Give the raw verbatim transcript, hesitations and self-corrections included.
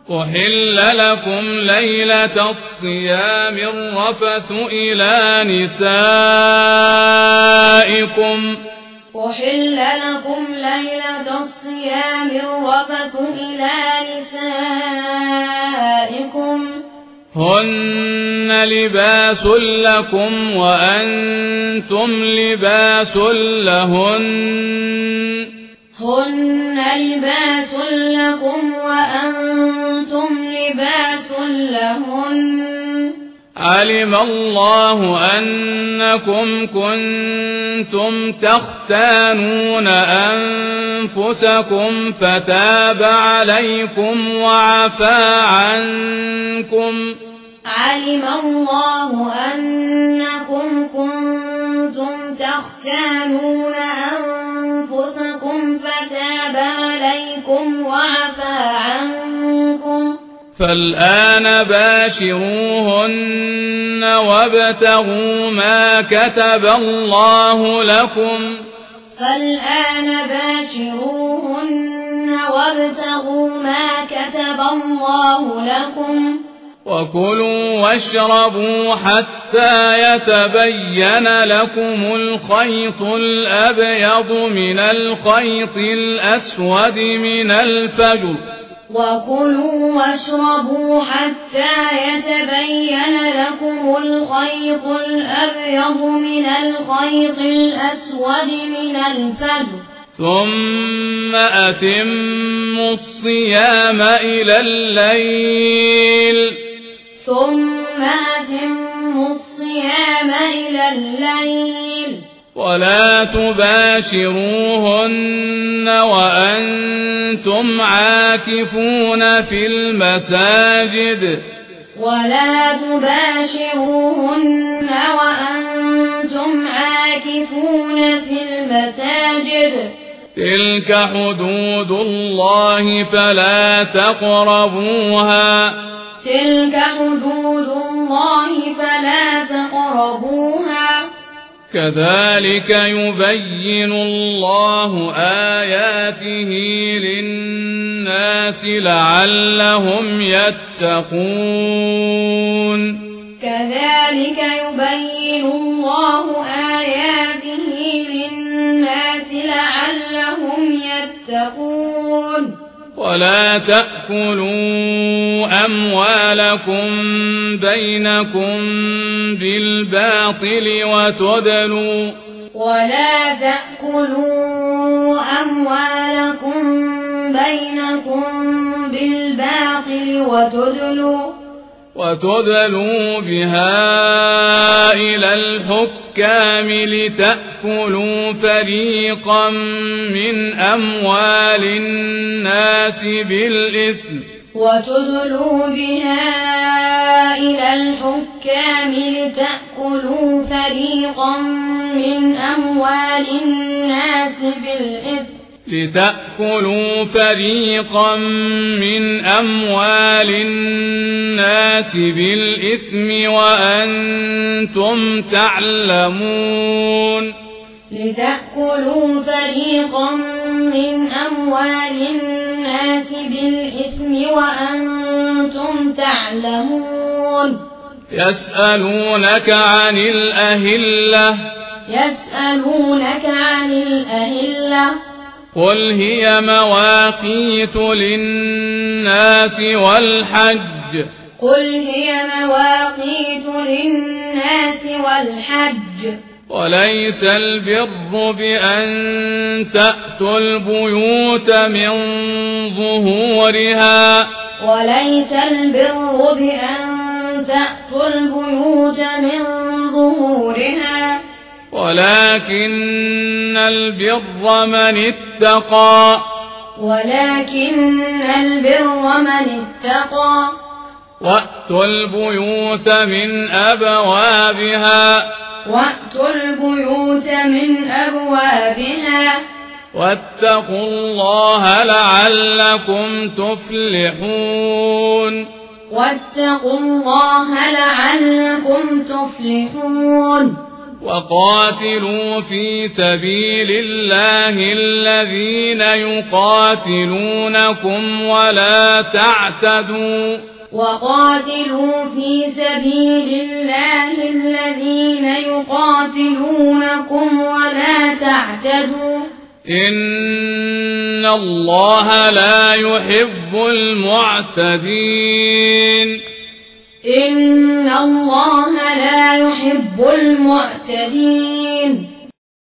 أحل لكم ليلة الصيام الرفث إلى نسائكم أحل لكم ليلة الصيام الرفث إلى نسائكم هن لباس لكم وأنتم لباس لهن هن لباس لكم وأنتم لباس لهن علم الله أنكم كنتم تختانون أنفسكم فتاب عليكم وعفى عنكم علم الله أنكم كنتم تختانون أنفسكم فتاب عليكم وعفى عنكم فالآن باشروهن وابتغوا ما كتب الله لكم فالآن باشروهن وابتغوا ما كتب الله لكم وكلوا واشربوا حتى يتبين لكم الخيط الأبيض من الخيط الأسود من الفجر وكلوا واشربوا حتى يتبين لكم الخيط الأبيض من الخيط الأسود من الفجر ثم أتموا الصيام إلى الليل ثم أتموا الصيام إلى الليل ولا تباشروهن وأنتم عاكفون في المساجد ولا تباشروهن وأنتم عاكفون في المساجد تلك حدود الله فلا تقربوها تلك حدود الله فلا تقربوها كذلك يبين الله آياته للناس لعلهم يتقون كذلك يبين الله آياته للناس لعلهم يتقون ولا تأكلوا أموالكم بينكم بالباطل وتدلوا ولا تأكلوا أموالكم بينكم بالباطل وتدلوا وتدلوا بها إلى الحكام لتأكلوا فريقا من أموال الناس بالإثم وتدلوا بها إلى الحكام لتأكلوا فريقا من أموال الناس بالإثم لتأكلوا فريقا من أموال الناس بالإثم وأنتم تعلمون لتأكلوا فريقا من أموال الناس بالإثم وأنتم تعلمون يسألونك عن الأهلة يسألونك عن الأهلة قل هي مواقيت للناس والحج قل هي مواقيت للناس والحج وليس البر بأن تأتوا البيوت من ظهورها وليس البر بأن تأتوا البيوت من ظهورها ولكن البر من اتقى ولكن البر من اتقى وأتوا البيوت من أبوابها وأتوا البيوت من أبوابها واتقوا الله لعلكم تفلحون واتقوا الله لعلكم تفلحون وقاتلوا في سبيل الله الذين يقاتلونكم ولا تعتدوا وقاتلوا في سبيل الله الذين يقاتلونكم ولا تعتدوا إن الله لا يحب المعتدين إن الله لا يحب المعتدين